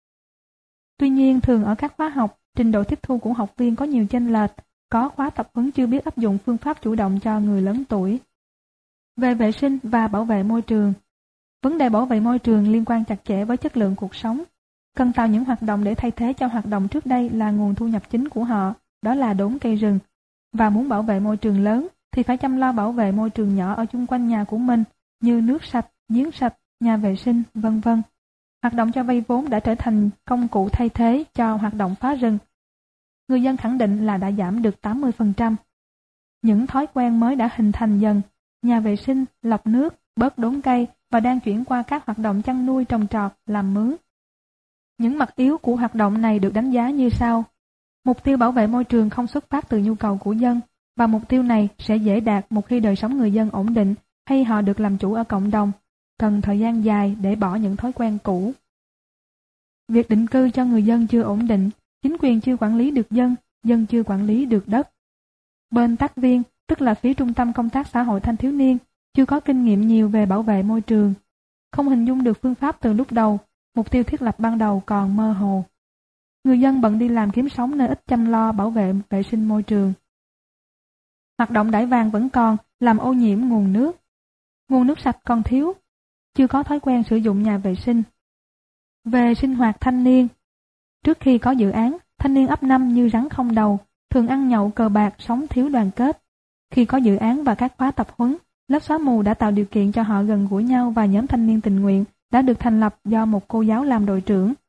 Tuy nhiên, thường ở các khóa học, trình độ tiếp thu của học viên có nhiều chênh lệch, có khóa tập huấn chưa biết áp dụng phương pháp chủ động cho người lớn tuổi. Về vệ sinh và bảo vệ môi trường, vấn đề bảo vệ môi trường liên quan chặt chẽ với chất lượng cuộc sống. Cần tạo những hoạt động để thay thế cho hoạt động trước đây là nguồn thu nhập chính của họ, đó là đốn cây rừng. Và muốn bảo vệ môi trường lớn thì phải chăm lo bảo vệ môi trường nhỏ ở chung quanh nhà của mình, như nước sạch, giếng sạch, nhà vệ sinh, vân vân. Hoạt động cho vay vốn đã trở thành công cụ thay thế cho hoạt động phá rừng. Người dân khẳng định là đã giảm được 80%. Những thói quen mới đã hình thành dần, nhà vệ sinh, lọc nước, bớt đốn cây và đang chuyển qua các hoạt động chăn nuôi trồng trọt, làm mướn. Những mặt yếu của hoạt động này được đánh giá như sau. Mục tiêu bảo vệ môi trường không xuất phát từ nhu cầu của dân, và mục tiêu này sẽ dễ đạt một khi đời sống người dân ổn định hay họ được làm chủ ở cộng đồng, cần thời gian dài để bỏ những thói quen cũ. Việc định cư cho người dân chưa ổn định, chính quyền chưa quản lý được dân chưa quản lý được đất. Bên tác viên, tức là phía Trung tâm Công tác Xã hội Thanh thiếu niên, chưa có kinh nghiệm nhiều về bảo vệ môi trường. Không hình dung được phương pháp từ lúc đầu, mục tiêu thiết lập ban đầu còn mơ hồ. Người dân bận đi làm kiếm sống nên ít chăm lo bảo vệ vệ sinh môi trường. Hoạt động đãi vàng vẫn còn, làm ô nhiễm nguồn nước. Nguồn nước sạch còn thiếu, chưa có thói quen sử dụng nhà vệ sinh. Về sinh hoạt thanh niên, trước khi có dự án, thanh niên ấp 5 như rắn không đầu, thường ăn nhậu cờ bạc, sống thiếu đoàn kết. Khi có dự án và các khóa tập huấn, lớp xóa mù đã tạo điều kiện cho họ gần gũi nhau và nhóm thanh niên tình nguyện đã được thành lập do một cô giáo làm đội trưởng.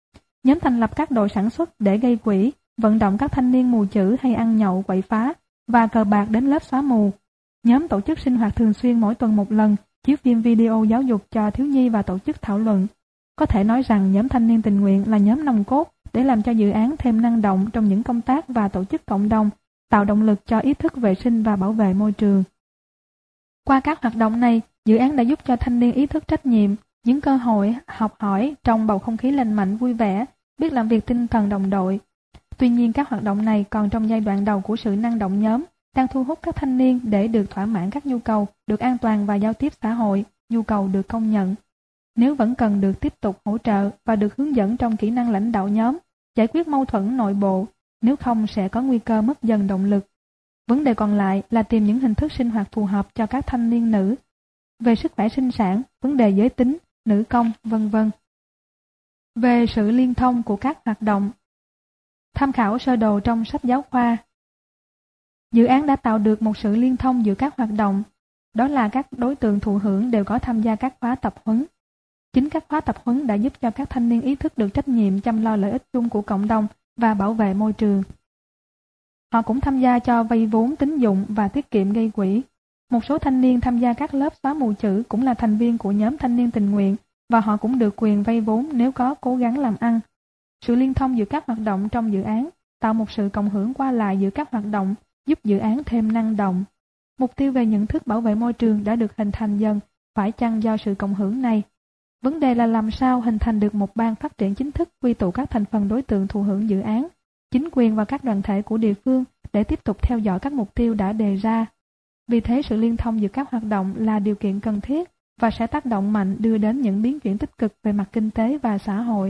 Nhóm thành lập các đội sản xuất để gây quỹ, vận động các thanh niên mù chữ hay ăn nhậu quậy phá và cờ bạc đến lớp xóa mù. Nhóm tổ chức sinh hoạt thường xuyên mỗi tuần một lần, chiếu phim video giáo dục cho thiếu nhi và tổ chức thảo luận. Có thể nói rằng nhóm thanh niên tình nguyện là nhóm nòng cốt để làm cho dự án thêm năng động trong những công tác và tổ chức cộng đồng, tạo động lực cho ý thức vệ sinh và bảo vệ môi trường. Qua các hoạt động này, dự án đã giúp cho thanh niên ý thức trách nhiệm, những cơ hội học hỏi trong bầu không khí lành mạnh vui vẻ, biết làm việc tinh thần đồng đội. Tuy nhiên các hoạt động này còn trong giai đoạn đầu của sự năng động nhóm, đang thu hút các thanh niên để được thỏa mãn các nhu cầu, được an toàn và giao tiếp xã hội, nhu cầu được công nhận. Nếu vẫn cần được tiếp tục hỗ trợ và được hướng dẫn trong kỹ năng lãnh đạo nhóm, giải quyết mâu thuẫn nội bộ, nếu không sẽ có nguy cơ mất dần động lực. Vấn đề còn lại là tìm những hình thức sinh hoạt phù hợp cho các thanh niên nữ, về sức khỏe sinh sản, vấn đề giới tính, nữ công, v.v. Về sự liên thông của các hoạt động. Tham khảo sơ đồ trong sách giáo khoa. Dự án đã tạo được một sự liên thông giữa các hoạt động, đó là các đối tượng thụ hưởng đều có tham gia các khóa tập huấn. Chính các khóa tập huấn đã giúp cho các thanh niên ý thức được trách nhiệm chăm lo lợi ích chung của cộng đồng và bảo vệ môi trường. Họ cũng tham gia cho vay vốn tín dụng và tiết kiệm gây quỹ. Một số thanh niên tham gia các lớp xóa mù chữ cũng là thành viên của nhóm thanh niên tình nguyện và họ cũng được quyền vay vốn nếu có cố gắng làm ăn. Sự liên thông giữa các hoạt động trong dự án tạo một sự cộng hưởng qua lại giữa các hoạt động, giúp dự án thêm năng động. Mục tiêu về nhận thức bảo vệ môi trường đã được hình thành dần, phải chăng do sự cộng hưởng này? Vấn đề là làm sao hình thành được một ban phát triển chính thức quy tụ các thành phần đối tượng thụ hưởng dự án, chính quyền và các đoàn thể của địa phương để tiếp tục theo dõi các mục tiêu đã đề ra. Vì thế sự liên thông giữa các hoạt động là điều kiện cần thiết và sẽ tác động mạnh đưa đến những biến chuyển tích cực về mặt kinh tế và xã hội.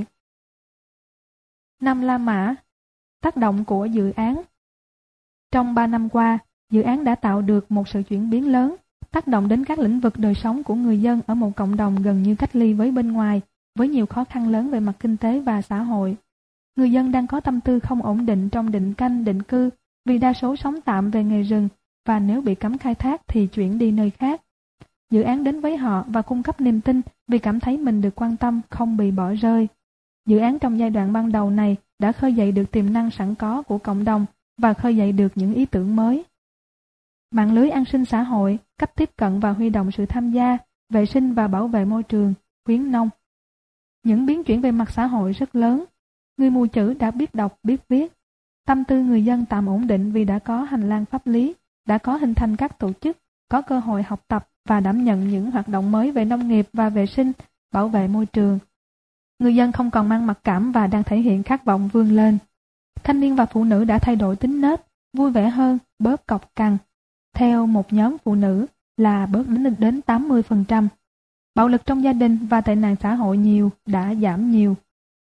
5. La Mã. Tác động của dự án. Trong 3 năm qua, dự án đã tạo được một sự chuyển biến lớn, tác động đến các lĩnh vực đời sống của người dân ở một cộng đồng gần như cách ly với bên ngoài, với nhiều khó khăn lớn về mặt kinh tế và xã hội. Người dân đang có tâm tư không ổn định trong định canh, định cư, vì đa số sống tạm về nghề rừng, và nếu bị cấm khai thác thì chuyển đi nơi khác. Dự án đến với họ và cung cấp niềm tin vì cảm thấy mình được quan tâm, không bị bỏ rơi. Dự án trong giai đoạn ban đầu này đã khơi dậy được tiềm năng sẵn có của cộng đồng và khơi dậy được những ý tưởng mới. Mạng lưới an sinh xã hội, cách tiếp cận và huy động sự tham gia, vệ sinh và bảo vệ môi trường, khuyến nông. Những biến chuyển về mặt xã hội rất lớn. Người mù chữ đã biết đọc, biết viết. Tâm tư người dân tạm ổn định vì đã có hành lang pháp lý, đã có hình thành các tổ chức, có cơ hội học tập và đảm nhận những hoạt động mới về nông nghiệp và vệ sinh, bảo vệ môi trường. Người dân không còn mang mặc cảm và đang thể hiện khát vọng vươn lên. Thanh niên và phụ nữ đã thay đổi tính nết, vui vẻ hơn, bớt cọc cằn. Theo một nhóm phụ nữ là bớt đến 80%. Bạo lực trong gia đình và tệ nạn xã hội đã giảm nhiều.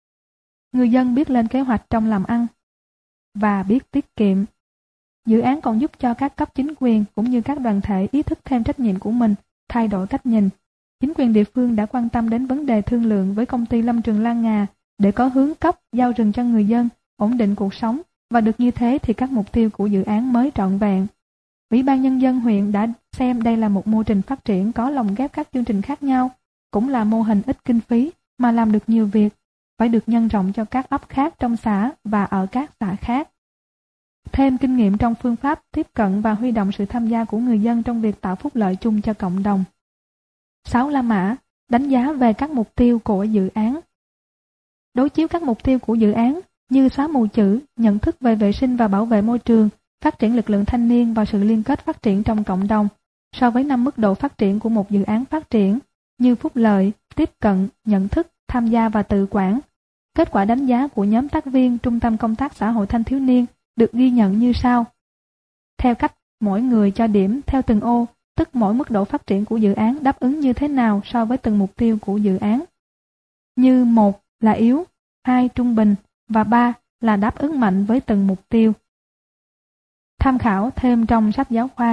Người dân biết lên kế hoạch trong làm ăn và biết tiết kiệm. Dự án còn giúp cho các cấp chính quyền cũng như các đoàn thể ý thức thêm trách nhiệm của mình, thay đổi cách nhìn. Chính quyền địa phương đã quan tâm đến vấn đề thương lượng với công ty lâm trường Lan Ngà để có hướng cấp giao rừng cho người dân, ổn định cuộc sống, và được như thế thì các mục tiêu của dự án mới trọn vẹn. Ủy ban Nhân dân huyện đã xem đây là một mô trình phát triển có lồng ghép các chương trình khác nhau, cũng là mô hình ít kinh phí mà làm được nhiều việc, phải được nhân rộng cho các ấp khác trong xã và ở các xã khác. Thêm kinh nghiệm trong phương pháp tiếp cận và huy động sự tham gia của người dân trong việc tạo phúc lợi chung cho cộng đồng. 6. La Mã. Đánh giá về các mục tiêu của dự án. Đối chiếu các mục tiêu của dự án như xóa mù chữ, nhận thức về vệ sinh và bảo vệ môi trường, phát triển lực lượng thanh niên và sự liên kết phát triển trong cộng đồng, so với 5 mức độ phát triển của một dự án phát triển như phúc lợi, tiếp cận, nhận thức, tham gia và tự quản. Kết quả đánh giá của nhóm tác viên Trung tâm Công tác Xã hội Thanh thiếu niên được ghi nhận như sau. Theo cách mỗi người cho điểm theo từng ô, tức mỗi mức độ phát triển của dự án đáp ứng như thế nào so với từng mục tiêu của dự án. Như 1 là yếu, 2 trung bình và 3 là đáp ứng mạnh với từng mục tiêu. Tham khảo thêm trong sách giáo khoa.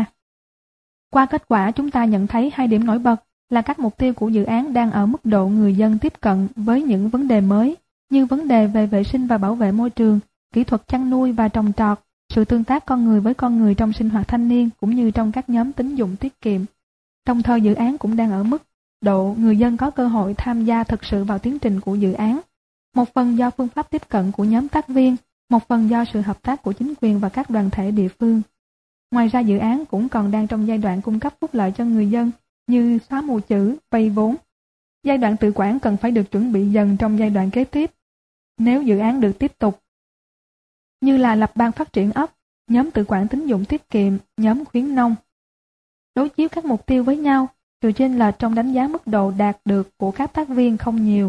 Qua kết quả chúng ta nhận thấy 2 điểm nổi bật là các mục tiêu của dự án đang ở mức độ người dân tiếp cận với những vấn đề mới như vấn đề về vệ sinh và bảo vệ môi trường, kỹ thuật chăn nuôi và trồng trọt, sự tương tác con người với con người trong sinh hoạt thanh niên cũng như trong các nhóm tín dụng tiết kiệm. Đồng thời dự án cũng đang ở mức độ người dân có cơ hội tham gia thực sự vào tiến trình của dự án. một phần do phương pháp tiếp cận của nhóm tác viên, một phần do sự hợp tác của chính quyền và các đoàn thể địa phương. Ngoài ra dự án cũng còn đang trong giai đoạn cung cấp phúc lợi cho người dân như xóa mù chữ, vay vốn. Giai đoạn tự quản cần phải được chuẩn bị dần trong giai đoạn kế tiếp. Nếu dự án được tiếp tục, như là lập ban phát triển ấp, nhóm tự quản tín dụng tiết kiệm, nhóm khuyến nông. Đối chiếu các mục tiêu với nhau, sự chênh lệch trong đánh giá mức độ đạt được của các tác viên không nhiều.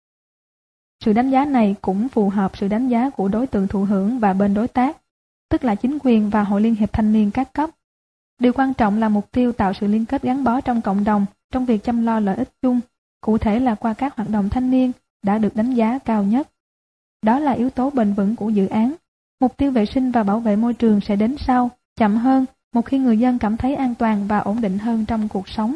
Sự đánh giá này cũng phù hợp sự đánh giá của đối tượng thụ hưởng và bên đối tác, tức là chính quyền và hội liên hiệp thanh niên các cấp. Điều quan trọng là mục tiêu tạo sự liên kết gắn bó trong cộng đồng trong việc chăm lo lợi ích chung, cụ thể là qua các hoạt động thanh niên đã được đánh giá cao nhất. Đó là yếu tố bền vững của dự án. Mục tiêu vệ sinh và bảo vệ môi trường sẽ đến sau, chậm hơn, một khi người dân cảm thấy an toàn và ổn định hơn trong cuộc sống.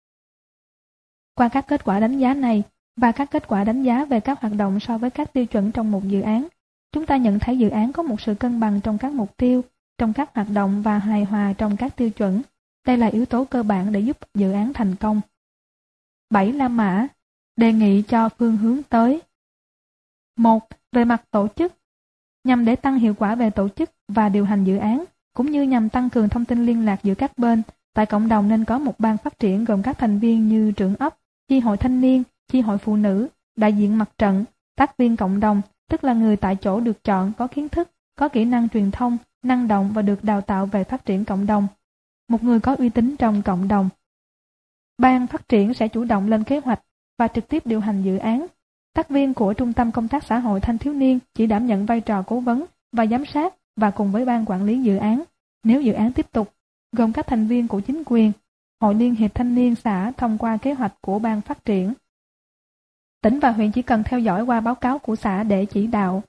Qua các kết quả đánh giá này và các kết quả đánh giá về các hoạt động so với các tiêu chuẩn trong một dự án, chúng ta nhận thấy dự án có một sự cân bằng trong các mục tiêu, trong các hoạt động và hài hòa trong các tiêu chuẩn. Đây là yếu tố cơ bản để giúp dự án thành công. 7 La Mã đề nghị cho phương hướng tới. 1. Về mặt tổ chức, nhằm để tăng hiệu quả về tổ chức và điều hành dự án, cũng như nhằm tăng cường thông tin liên lạc giữa các bên, tại cộng đồng nên có một ban phát triển gồm các thành viên như trưởng ấp, chi hội thanh niên, chi hội phụ nữ, đại diện mặt trận, tác viên cộng đồng, tức là người tại chỗ được chọn có kiến thức, có kỹ năng truyền thông, năng động và được đào tạo về phát triển cộng đồng. Một người có uy tín trong cộng đồng. Ban phát triển sẽ chủ động lên kế hoạch và trực tiếp điều hành dự án. Tác viên của Trung tâm Công tác Xã hội Thanh thiếu niên chỉ đảm nhận vai trò cố vấn và giám sát và cùng với ban quản lý dự án. Nếu dự án tiếp tục, gồm các thành viên của chính quyền, hội liên hiệp thanh niên xã thông qua kế hoạch của ban phát triển. Tỉnh và huyện chỉ cần theo dõi qua báo cáo của xã để chỉ đạo.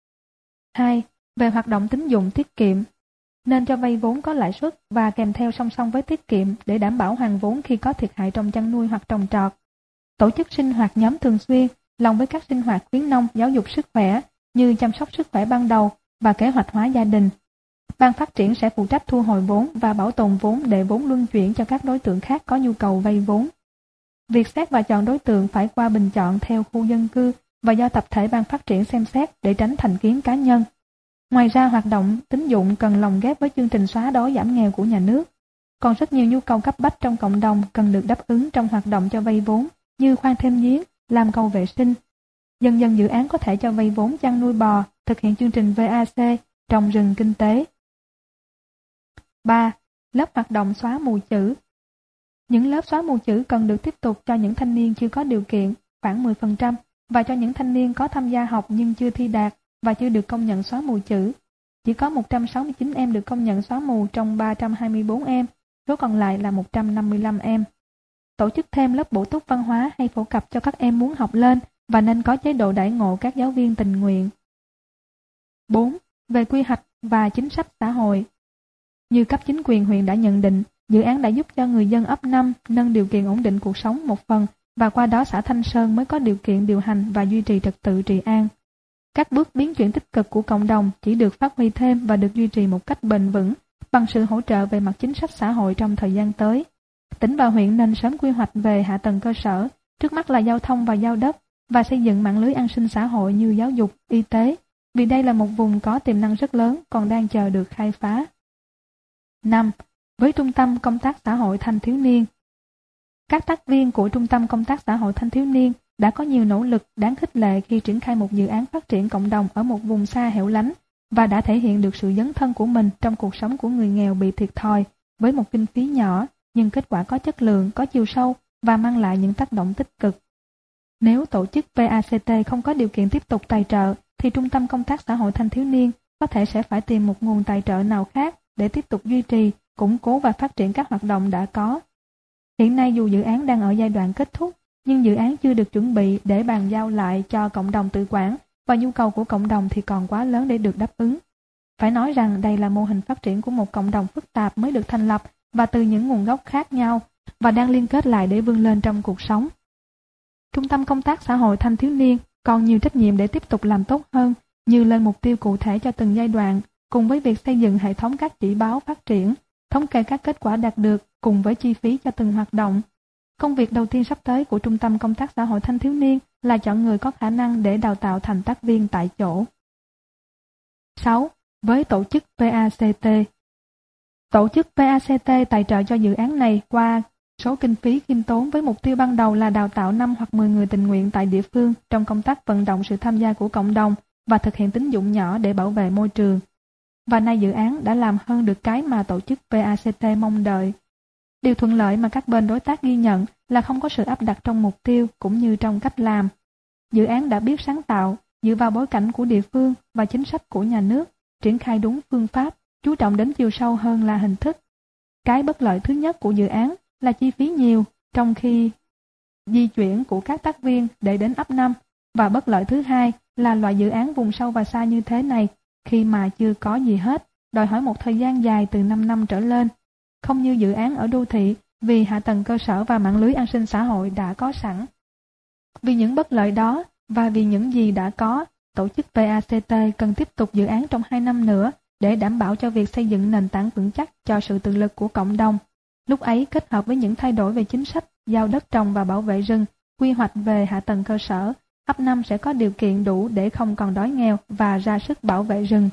2. Về hoạt động tín dụng tiết kiệm, nên cho vay vốn có lãi suất và kèm theo song song với tiết kiệm để đảm bảo hoàn vốn khi có thiệt hại trong chăn nuôi hoặc trồng trọt. Tổ chức sinh hoạt nhóm thường xuyên, lòng với các sinh hoạt khuyến nông giáo dục sức khỏe như chăm sóc sức khỏe ban đầu và kế hoạch hóa gia đình. Ban phát triển sẽ phụ trách thu hồi vốn và bảo tồn vốn để vốn luân chuyển cho các đối tượng khác có nhu cầu vay vốn. Việc xét và chọn đối tượng phải qua bình chọn theo khu dân cư và do tập thể ban phát triển xem xét để tránh thành kiến cá nhân. Ngoài ra hoạt động tín dụng cần lồng ghép với chương trình xóa đói giảm nghèo của nhà nước. Còn rất nhiều nhu cầu cấp bách trong cộng đồng cần được đáp ứng trong hoạt động cho vay vốn như khoan thêm giếng, làm cầu vệ sinh. Dần dần dự án có thể cho vay vốn chăn nuôi bò, thực hiện chương trình VAC, trồng rừng kinh tế. 3. Lớp hoạt động xóa mù chữ. Những lớp xóa mù chữ cần được tiếp tục cho những thanh niên chưa có điều kiện, khoảng 10%, và cho những thanh niên có tham gia học nhưng chưa thi đạt và chưa được công nhận xóa mù chữ. Chỉ có 169 em được công nhận xóa mù trong 324 em, số còn lại là 155 em. Tổ chức thêm lớp bổ túc văn hóa hay phổ cập cho các em muốn học lên và nên có chế độ đãi ngộ các giáo viên tình nguyện. 4. Về quy hoạch và chính sách xã hội. Như cấp chính quyền huyện đã nhận định, dự án đã giúp cho người dân ấp 5 nâng điều kiện ổn định cuộc sống một phần và qua đó xã Thanh Sơn mới có điều kiện điều hành và duy trì trật tự trị an. Các bước biến chuyển tích cực của cộng đồng chỉ được phát huy thêm và được duy trì một cách bền vững bằng sự hỗ trợ về mặt chính sách xã hội trong thời gian tới. Tỉnh và huyện nên sớm quy hoạch về hạ tầng cơ sở, trước mắt là giao thông và giao đất, và xây dựng mạng lưới an sinh xã hội như giáo dục, y tế, vì đây là một vùng có tiềm năng rất lớn còn đang chờ được khai phá. 5. Với Trung tâm Công tác Xã hội Thanh thiếu niên. Các tác viên của Trung tâm Công tác Xã hội Thanh thiếu niên đã có nhiều nỗ lực đáng khích lệ khi triển khai một dự án phát triển cộng đồng ở một vùng xa hẻo lánh và đã thể hiện được sự dấn thân của mình trong cuộc sống của người nghèo bị thiệt thòi với một kinh phí nhỏ nhưng kết quả có chất lượng, có chiều sâu và mang lại những tác động tích cực. Nếu tổ chức VACT không có điều kiện tiếp tục tài trợ thì Trung tâm Công tác Xã hội Thanh thiếu niên có thể sẽ phải tìm một nguồn tài trợ nào khác để tiếp tục duy trì, củng cố và phát triển các hoạt động đã có. Hiện nay dù dự án đang ở giai đoạn kết thúc, nhưng dự án chưa được chuẩn bị để bàn giao lại cho cộng đồng tự quản và nhu cầu của cộng đồng thì còn quá lớn để được đáp ứng. Phải nói rằng đây là mô hình phát triển của một cộng đồng phức tạp mới được thành lập và từ những nguồn gốc khác nhau và đang liên kết lại để vươn lên trong cuộc sống. Trung tâm Công tác Xã hội Thanh thiếu niên còn nhiều trách nhiệm để tiếp tục làm tốt hơn như lên mục tiêu cụ thể cho từng giai đoạn, cùng với việc xây dựng hệ thống các chỉ báo phát triển, thống kê các kết quả đạt được cùng với chi phí cho từng hoạt động. Công việc đầu tiên sắp tới của Trung tâm Công tác Xã hội Thanh thiếu niên là chọn người có khả năng để đào tạo thành tác viên tại chỗ. 6. Với tổ chức PACT. Tổ chức PACT tài trợ cho dự án này qua số kinh phí khiêm tốn với mục tiêu ban đầu là đào tạo 5 hoặc 10 người tình nguyện tại địa phương trong công tác vận động sự tham gia của cộng đồng và thực hiện tín dụng nhỏ để bảo vệ môi trường. Và nay dự án đã làm hơn được cái mà tổ chức PACT mong đợi. Điều thuận lợi mà các bên đối tác ghi nhận là không có sự áp đặt trong mục tiêu cũng như trong cách làm. Dự án đã biết sáng tạo, dựa vào bối cảnh của địa phương và chính sách của nhà nước, triển khai đúng phương pháp, chú trọng đến chiều sâu hơn là hình thức. Cái bất lợi thứ nhất của dự án là chi phí nhiều, trong khi di chuyển của các tác viên để đến ấp 5, và bất lợi thứ hai là loại dự án vùng sâu và xa như thế này, khi mà chưa có gì hết, đòi hỏi một thời gian dài từ 5 năm trở lên. Không như dự án ở đô thị, vì hạ tầng cơ sở và mạng lưới an sinh xã hội đã có sẵn. Vì những bất lợi đó và vì những gì đã có, tổ chức PACT cần tiếp tục dự án trong 2 năm nữa để đảm bảo cho việc xây dựng nền tảng vững chắc cho sự tự lực của cộng đồng. Lúc ấy kết hợp với những thay đổi về chính sách, giao đất trồng và bảo vệ rừng, quy hoạch về hạ tầng cơ sở, ấp 5 sẽ có điều kiện đủ để không còn đói nghèo và ra sức bảo vệ rừng.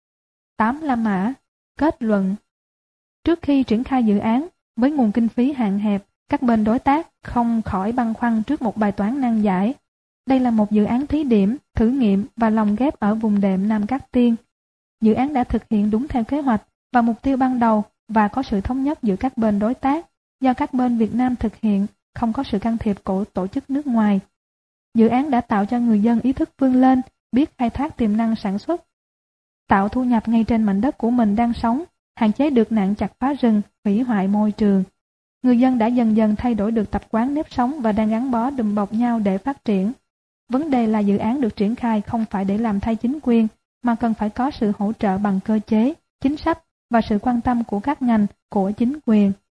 8. La Mã. Kết luận. Trước khi triển khai dự án, với nguồn kinh phí hạn hẹp, các bên đối tác không khỏi băn khoăn trước một bài toán nan giải. Đây là một dự án thí điểm, thử nghiệm và lồng ghép ở vùng đệm Nam Cát Tiên. Dự án đã thực hiện đúng theo kế hoạch và mục tiêu ban đầu và có sự thống nhất giữa các bên đối tác, do các bên Việt Nam thực hiện, không có sự can thiệp của tổ chức nước ngoài. Dự án đã tạo cho người dân ý thức vươn lên, biết khai thác tiềm năng sản xuất, tạo thu nhập ngay trên mảnh đất của mình đang sống, hạn chế được nạn chặt phá rừng, hủy hoại môi trường. Người dân đã dần dần thay đổi được tập quán nếp sống và đang gắn bó đùm bọc nhau để phát triển. Vấn đề là dự án được triển khai không phải để làm thay chính quyền, mà cần phải có sự hỗ trợ bằng cơ chế, chính sách và sự quan tâm của các ngành, của chính quyền.